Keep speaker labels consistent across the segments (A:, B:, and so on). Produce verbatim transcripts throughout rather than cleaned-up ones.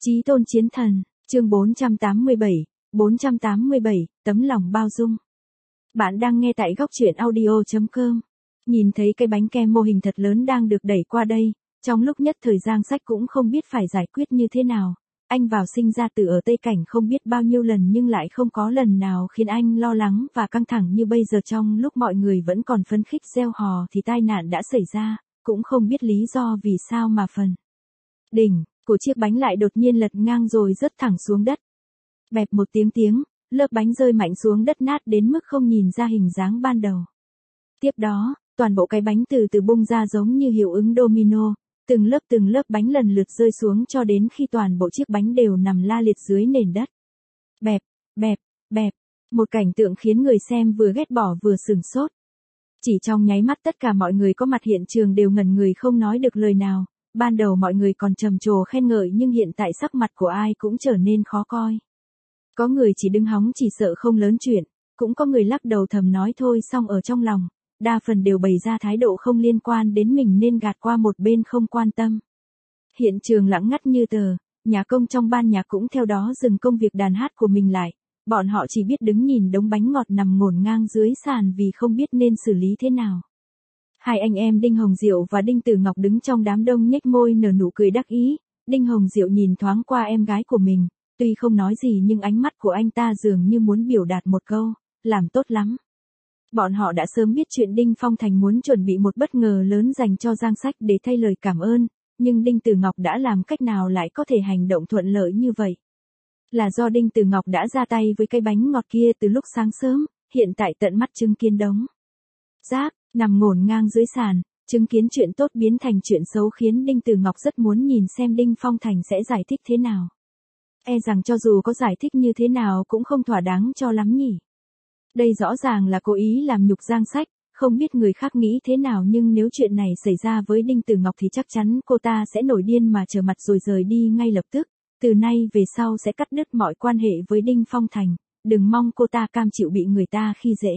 A: Chí tôn chiến thần, chương bốn trăm tám mươi bảy, bốn trăm tám mươi bảy, tấm lòng bao dung. Bạn đang nghe tại góc truyện audio chấm com. Nhìn thấy cái bánh kem mô hình thật lớn đang được đẩy qua đây, trong lúc nhất thời Giang Sách cũng không biết phải giải quyết như thế nào. Anh vào sinh ra từ ở Tây Cảnh không biết bao nhiêu lần nhưng lại không có lần nào khiến anh lo lắng và căng thẳng như bây giờ. Trong lúc mọi người vẫn còn phấn khích reo hò thì tai nạn đã xảy ra, cũng không biết lý do vì sao mà phần đỉnh của chiếc bánh lại đột nhiên lật ngang rồi rớt thẳng xuống đất. Bẹp một tiếng tiếng, lớp bánh rơi mạnh xuống đất nát đến mức không nhìn ra hình dáng ban đầu. Tiếp đó, toàn bộ cái bánh từ từ bung ra giống như hiệu ứng domino, từng lớp từng lớp bánh lần lượt rơi xuống cho đến khi toàn bộ chiếc bánh đều nằm la liệt dưới nền đất. Bẹp, bẹp, bẹp, một cảnh tượng khiến người xem vừa ghét bỏ vừa sửng sốt. Chỉ trong nháy mắt tất cả mọi người có mặt hiện trường đều ngẩn người không nói được lời nào. Ban đầu mọi người còn trầm trồ khen ngợi nhưng hiện tại sắc mặt của ai cũng trở nên khó coi. Có người chỉ đứng hóng chỉ sợ không lớn chuyện, cũng có người lắc đầu thầm nói thôi xong ở trong lòng, đa phần đều bày ra thái độ không liên quan đến mình nên gạt qua một bên không quan tâm. Hiện trường lặng ngắt như tờ, nhà công trong ban nhạc cũng theo đó dừng công việc đàn hát của mình lại, bọn họ chỉ biết đứng nhìn đống bánh ngọt nằm ngổn ngang dưới sàn vì không biết nên xử lý thế nào. Hai anh em Đinh Hồng Diệu và Đinh Tử Ngọc đứng trong đám đông nhếch môi nở nụ cười đắc ý. Đinh Hồng Diệu nhìn thoáng qua em gái của mình, tuy không nói gì nhưng ánh mắt của anh ta dường như muốn biểu đạt một câu, làm tốt lắm. Bọn họ đã sớm biết chuyện Đinh Phong Thành muốn chuẩn bị một bất ngờ lớn dành cho Giang Sách để thay lời cảm ơn, nhưng Đinh Tử Ngọc đã làm cách nào lại có thể hành động thuận lợi như vậy? Là do Đinh Tử Ngọc đã ra tay với cái bánh ngọt kia từ lúc sáng sớm, hiện tại tận mắt chứng kiến đống rác nằm ngổn ngang dưới sàn, chứng kiến chuyện tốt biến thành chuyện xấu khiến Đinh Tử Ngọc rất muốn nhìn xem Đinh Phong Thành sẽ giải thích thế nào. E rằng cho dù có giải thích như thế nào cũng không thỏa đáng cho lắm nhỉ. Đây rõ ràng là cố ý làm nhục Giang Sách, không biết người khác nghĩ thế nào nhưng nếu chuyện này xảy ra với Đinh Tử Ngọc thì chắc chắn cô ta sẽ nổi điên mà trở mặt rồi rời đi ngay lập tức, từ nay về sau sẽ cắt đứt mọi quan hệ với Đinh Phong Thành, đừng mong cô ta cam chịu bị người ta khi dễ.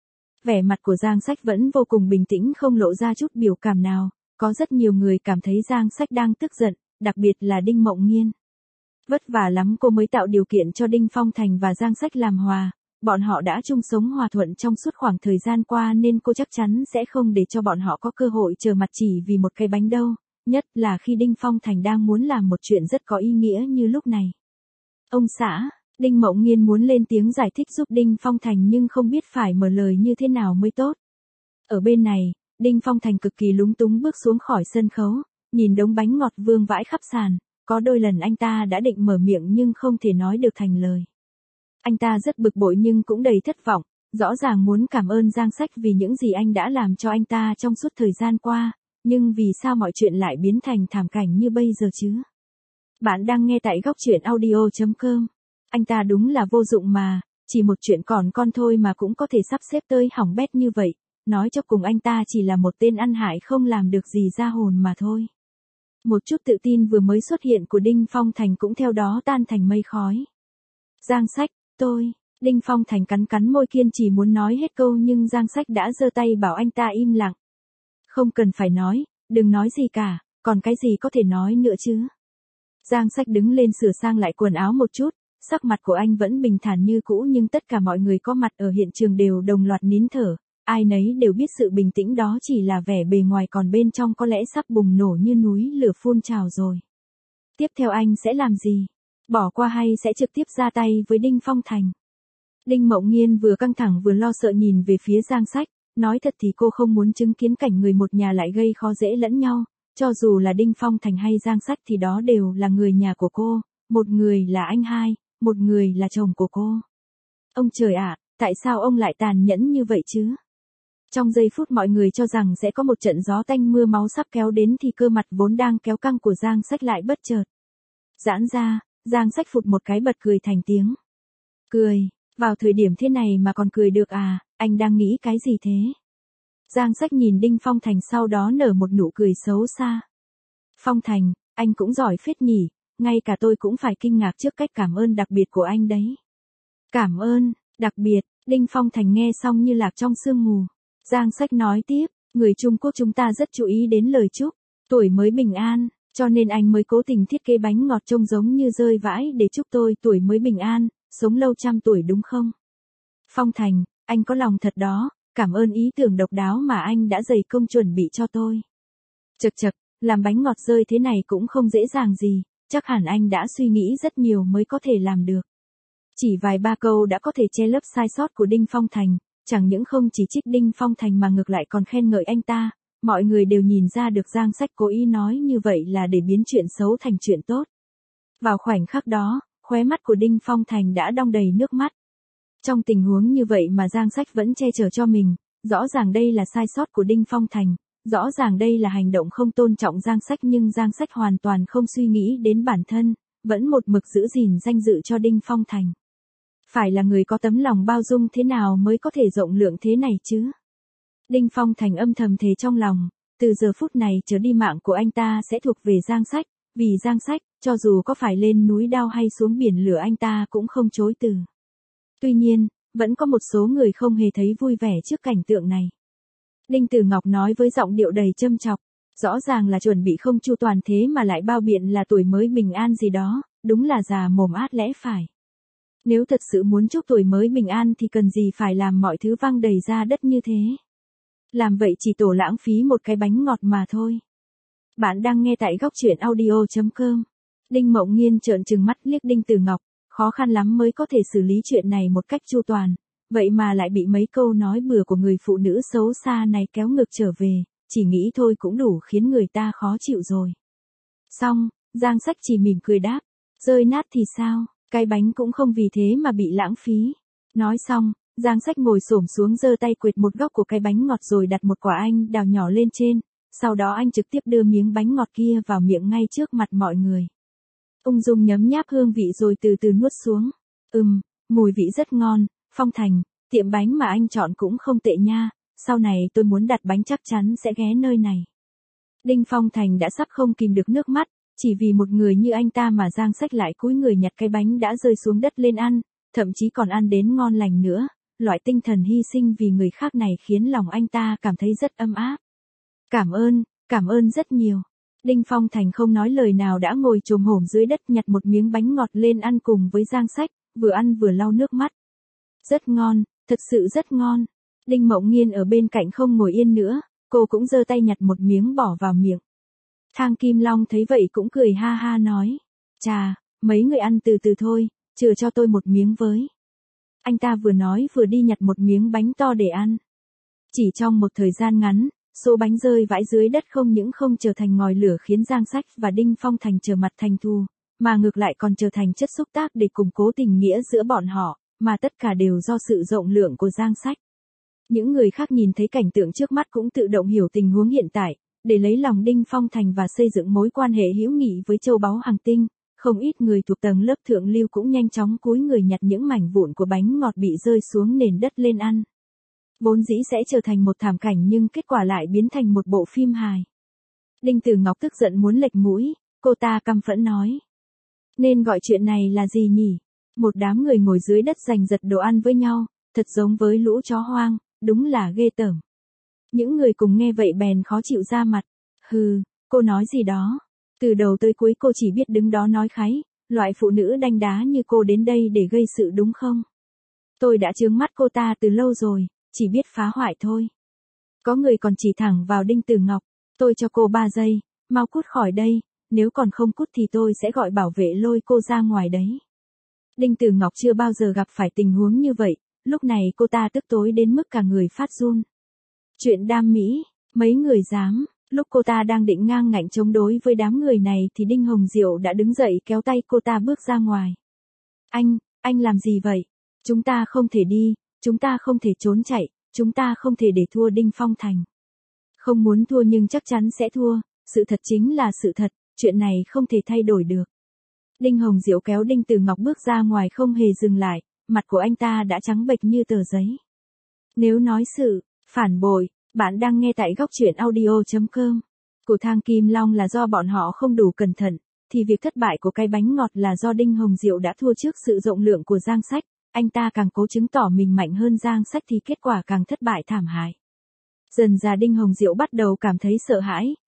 A: Vẻ mặt của Giang Sách vẫn vô cùng bình tĩnh không lộ ra chút biểu cảm nào, có rất nhiều người cảm thấy Giang Sách đang tức giận, đặc biệt là Đinh Mộng Nghiên. Vất vả lắm cô mới tạo điều kiện cho Đinh Phong Thành và Giang Sách làm hòa, bọn họ đã chung sống hòa thuận trong suốt khoảng thời gian qua nên cô chắc chắn sẽ không để cho bọn họ có cơ hội trở mặt chỉ vì một cái bánh đâu, nhất là khi Đinh Phong Thành đang muốn làm một chuyện rất có ý nghĩa như lúc này. Ông xã, Đinh Mộng Nghiên muốn lên tiếng giải thích giúp Đinh Phong Thành nhưng không biết phải mở lời như thế nào mới tốt. Ở bên này, Đinh Phong Thành cực kỳ lúng túng bước xuống khỏi sân khấu, nhìn đống bánh ngọt vương vãi khắp sàn, có đôi lần anh ta đã định mở miệng nhưng không thể nói được thành lời. Anh ta rất bực bội nhưng cũng đầy thất vọng, rõ ràng muốn cảm ơn Giang Sách vì những gì anh đã làm cho anh ta trong suốt thời gian qua, nhưng vì sao mọi chuyện lại biến thành thảm cảnh như bây giờ chứ? Bạn đang nghe tại góc truyện audio chấm com. Anh ta đúng là vô dụng mà, chỉ một chuyện còn con thôi mà cũng có thể sắp xếp tới hỏng bét như vậy, nói cho cùng anh ta chỉ là một tên ăn hại không làm được gì ra hồn mà thôi. Một chút tự tin vừa mới xuất hiện của Đinh Phong Thành cũng theo đó tan thành mây khói. Giang Sách, tôi, Đinh Phong Thành cắn cắn môi kiên trì muốn nói hết câu nhưng Giang Sách đã giơ tay bảo anh ta im lặng. Không cần phải nói, đừng nói gì cả, còn cái gì có thể nói nữa chứ. Giang Sách đứng lên sửa sang lại quần áo một chút. Sắc mặt của anh vẫn bình thản như cũ nhưng tất cả mọi người có mặt ở hiện trường đều đồng loạt nín thở, ai nấy đều biết sự bình tĩnh đó chỉ là vẻ bề ngoài còn bên trong có lẽ sắp bùng nổ như núi lửa phun trào rồi. Tiếp theo anh sẽ làm gì? Bỏ qua hay sẽ trực tiếp ra tay với Đinh Phong Thành? Đinh Mộng Nghiên vừa căng thẳng vừa lo sợ nhìn về phía Giang Sách, nói thật thì cô không muốn chứng kiến cảnh người một nhà lại gây khó dễ lẫn nhau, cho dù là Đinh Phong Thành hay Giang Sách thì đó đều là người nhà của cô, một người là anh hai. Một người là chồng của cô. Ông trời ạ, tại sao ông lại tàn nhẫn như vậy chứ? Trong giây phút mọi người cho rằng sẽ có một trận gió tanh mưa máu sắp kéo đến thì cơ mặt vốn đang kéo căng của Giang Sách lại bất chợt giãn ra, Giang Sách phụt một cái bật cười thành tiếng. Cười, vào thời điểm thế này mà còn cười được à, anh đang nghĩ cái gì thế? Giang Sách nhìn Đinh Phong Thành sau đó nở một nụ cười xấu xa. Phong Thành, anh cũng giỏi phết nhỉ. Ngay cả tôi cũng phải kinh ngạc trước cách cảm ơn đặc biệt của anh đấy. Cảm ơn, đặc biệt, Đinh Phong Thành nghe xong như lạc trong sương mù. Giang Sách nói tiếp, người Trung Quốc chúng ta rất chú ý đến lời chúc, tuổi mới bình an, Cho nên anh mới cố tình thiết kế bánh ngọt trông giống như rơi vãi để chúc tôi tuổi mới bình an, sống lâu trăm tuổi đúng không? Phong Thành, anh có lòng thật đó, cảm ơn ý tưởng độc đáo mà anh đã dày công chuẩn bị cho tôi. Chật chật, làm bánh ngọt rơi thế này cũng không dễ dàng gì, chắc hẳn anh đã suy nghĩ rất nhiều mới có thể làm được. Chỉ vài ba câu đã có thể che lấp sai sót của Đinh Phong Thành, chẳng những không chỉ trích Đinh Phong Thành mà ngược lại còn khen ngợi anh ta, mọi người đều nhìn ra được Giang Sách cố ý nói như vậy là để biến chuyện xấu thành chuyện tốt. Vào khoảnh khắc đó, khóe mắt của Đinh Phong Thành đã đong đầy nước mắt. Trong tình huống như vậy mà Giang Sách vẫn che chở cho mình, rõ ràng đây là sai sót của Đinh Phong Thành, rõ ràng đây là hành động không tôn trọng Giang Sách nhưng Giang Sách hoàn toàn không suy nghĩ đến bản thân, vẫn một mực giữ gìn danh dự cho Đinh Phong Thành. Phải là người có tấm lòng bao dung thế nào mới có thể rộng lượng thế này chứ? Đinh Phong Thành âm thầm thề trong lòng, từ giờ phút này trở đi mạng của anh ta sẽ thuộc về Giang Sách, vì Giang Sách, cho dù có phải lên núi đao hay xuống biển lửa anh ta cũng không chối từ. Tuy nhiên, vẫn có một số người không hề thấy vui vẻ trước cảnh tượng này. Đinh Tử Ngọc nói với giọng điệu đầy châm chọc, rõ ràng là chuẩn bị không chu toàn thế mà lại bao biện là tuổi mới bình an gì đó, đúng là già mồm át lẽ phải. Nếu thật sự muốn chúc tuổi mới bình an thì cần gì phải làm mọi thứ văng đầy ra đất như thế. Làm vậy chỉ tổ lãng phí một cái bánh ngọt mà thôi. Bạn đang nghe tại góc truyện audio chấm com. Đinh Mộng Nghiên trợn trừng mắt liếc Đinh Tử Ngọc, khó khăn lắm mới có thể xử lý chuyện này một cách chu toàn, vậy mà lại bị mấy câu nói bừa của người phụ nữ xấu xa này kéo ngược trở về, chỉ nghĩ thôi cũng đủ khiến người ta khó chịu rồi. Xong, Giang Sách chỉ mỉm cười đáp, rơi nát thì sao, cái bánh cũng không vì thế mà bị lãng phí. Nói xong, Giang Sách ngồi xổm xuống giơ tay quệt một góc của cái bánh ngọt rồi đặt một quả anh đào nhỏ lên trên, sau đó anh trực tiếp đưa miếng bánh ngọt kia vào miệng ngay trước mặt mọi người. Ung dung nhấm nháp hương vị rồi từ từ nuốt xuống. Ừm, mùi vị rất ngon, Phong Thành, tiệm bánh mà anh chọn cũng không tệ nha, sau này tôi muốn đặt bánh chắc chắn sẽ ghé nơi này. Đinh Phong Thành đã sắp không kìm được nước mắt, chỉ vì một người như anh ta mà Giang Sách lại cúi người nhặt cái bánh đã rơi xuống đất lên ăn, thậm chí còn ăn đến ngon lành nữa, loại tinh thần hy sinh vì người khác này khiến lòng anh ta cảm thấy rất ấm áp. Cảm ơn, cảm ơn rất nhiều. Đinh Phong Thành không nói lời nào đã ngồi chồm hổm dưới đất nhặt một miếng bánh ngọt lên ăn cùng với Giang Sách, vừa ăn vừa lau nước mắt. Rất ngon, thật sự rất ngon. Đinh Mộng Nghiên ở bên cạnh không ngồi yên nữa, cô cũng giơ tay nhặt một miếng bỏ vào miệng. Thang Kim Long thấy vậy cũng cười ha ha nói, chà, mấy người ăn từ từ thôi, chừa cho tôi một miếng với. Anh ta vừa nói vừa đi nhặt một miếng bánh to để ăn. Chỉ trong một thời gian ngắn, số bánh rơi vãi dưới đất không những không trở thành ngòi lửa khiến Giang Sách và Đinh Phong Thành trở mặt thành thù, mà ngược lại còn trở thành chất xúc tác để củng cố tình nghĩa giữa bọn họ, mà tất cả đều do sự rộng lượng của Giang Sách. Những người khác nhìn thấy cảnh tượng trước mắt cũng tự động hiểu tình huống hiện tại, để lấy lòng Đinh Phong Thành và xây dựng mối quan hệ hữu nghị với châu báu Hàng Tinh, không ít người thuộc tầng lớp thượng lưu cũng nhanh chóng cúi người nhặt những mảnh vụn của bánh ngọt bị rơi xuống nền đất lên ăn. Vốn dĩ sẽ trở thành một thảm cảnh nhưng kết quả lại biến thành một bộ phim hài. Đinh Tử Ngọc tức giận muốn lệch mũi, cô ta căm phẫn nói. Nên gọi chuyện này là gì nhỉ? Một đám người ngồi dưới đất giành giật đồ ăn với nhau, thật giống với lũ chó hoang, đúng là ghê tởm. Những người cùng nghe vậy bèn khó chịu ra mặt. Hừ, cô nói gì đó? Từ đầu tới cuối cô chỉ biết đứng đó nói kháy, loại phụ nữ đanh đá như cô đến đây để gây sự đúng không? Tôi đã chướng mắt cô ta từ lâu rồi, chỉ biết phá hoại thôi. Có người còn chỉ thẳng vào Đinh Tử Ngọc, tôi cho cô ba giây, mau cút khỏi đây, nếu còn không cút thì tôi sẽ gọi bảo vệ lôi cô ra ngoài đấy. Đinh Tử Ngọc chưa bao giờ gặp phải tình huống như vậy, lúc này cô ta tức tối đến mức cả người phát run. Chuyện đam mỹ, mấy người dám, lúc cô ta đang định ngang ngạnh chống đối với đám người này thì Đinh Hồng Diệu đã đứng dậy kéo tay cô ta bước ra ngoài. Anh, anh làm gì vậy? Chúng ta không thể đi, chúng ta không thể trốn chạy, chúng ta không thể để thua Đinh Phong Thành. Không muốn thua nhưng chắc chắn sẽ thua, sự thật chính là sự thật, chuyện này không thể thay đổi được. Đinh Hồng Diệu kéo Đinh Tử Ngọc bước ra ngoài không hề dừng lại, mặt của anh ta đã trắng bệch như tờ giấy. Nếu nói sự phản bội, bạn đang nghe tại góc truyện audio chấm com. Của Thang Kim Long là do bọn họ không đủ cẩn thận, thì việc thất bại của cái bánh ngọt là do Đinh Hồng Diệu đã thua trước sự rộng lượng của Giang Sách, anh ta càng cố chứng tỏ mình mạnh hơn Giang Sách thì kết quả càng thất bại thảm hại. Dần dà Đinh Hồng Diệu bắt đầu cảm thấy sợ hãi,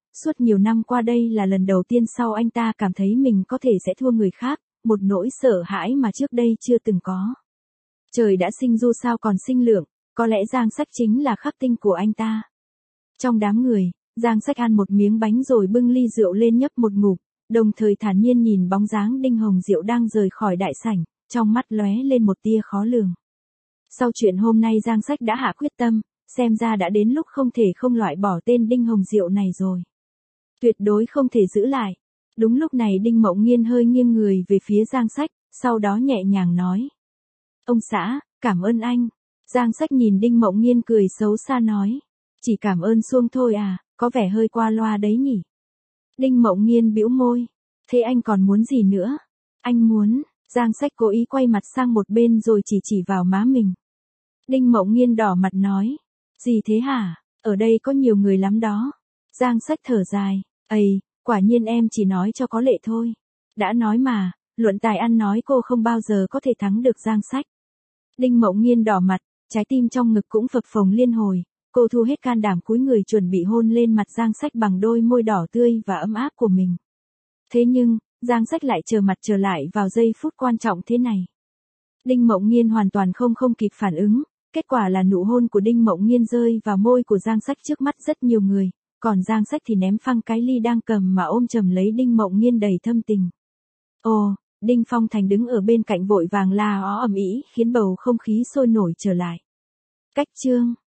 A: suốt nhiều năm qua đây là lần đầu tiên sau anh ta cảm thấy mình có thể sẽ thua người khác, một nỗi sợ hãi mà trước đây chưa từng có. Trời đã sinh du sao còn sinh lượng, có lẽ Giang Sách chính là khắc tinh của anh ta. Trong đám người, Giang Sách ăn một miếng bánh rồi bưng ly rượu lên nhấp một ngụm, đồng thời thản nhiên nhìn bóng dáng Đinh Hồng Diệu đang rời khỏi đại sảnh, trong mắt lóe lên một tia khó lường. Sau chuyện hôm nay Giang Sách đã hạ quyết tâm, xem ra đã đến lúc không thể không loại bỏ tên Đinh Hồng Diệu này rồi. Tuyệt đối không thể giữ lại. Đúng lúc này Đinh Mộng Nghiên hơi nghiêng người về phía Giang Sách, sau đó nhẹ nhàng nói. Ông xã, cảm ơn anh. Giang Sách nhìn Đinh Mộng Nghiên cười xấu xa nói. Chỉ cảm ơn xuông thôi à, có vẻ hơi qua loa đấy nhỉ. Đinh Mộng Nghiên bĩu môi. Thế anh còn muốn gì nữa? Anh muốn, Giang Sách cố ý quay mặt sang một bên rồi chỉ chỉ vào má mình. Đinh Mộng Nghiên đỏ mặt nói. Gì thế hả? Ở đây có nhiều người lắm đó. Giang Sách thở dài. Ây, quả nhiên em chỉ nói cho có lệ thôi. Đã nói mà, luận tài ăn nói cô không bao giờ có thể thắng được Giang Sách. Đinh Mộng Nghiên đỏ mặt, trái tim trong ngực cũng phập phồng liên hồi. Cô thu hết can đảm cúi người chuẩn bị hôn lên mặt Giang Sách bằng đôi môi đỏ tươi và ấm áp của mình. Thế nhưng, Giang Sách lại trở mặt trở lại vào giây phút quan trọng thế này. Đinh Mộng Nghiên hoàn toàn không không kịp phản ứng, kết quả là nụ hôn của Đinh Mộng Nghiên rơi vào môi của Giang Sách trước mắt rất nhiều người, còn Giang Sách thì ném phăng cái ly đang cầm mà ôm chầm lấy Đinh Mộng Nghiên đầy thâm tình. Ồ, Đinh Phong Thành đứng ở bên cạnh vội vàng la ó ầm ĩ khiến bầu không khí sôi nổi trở lại. Cách chương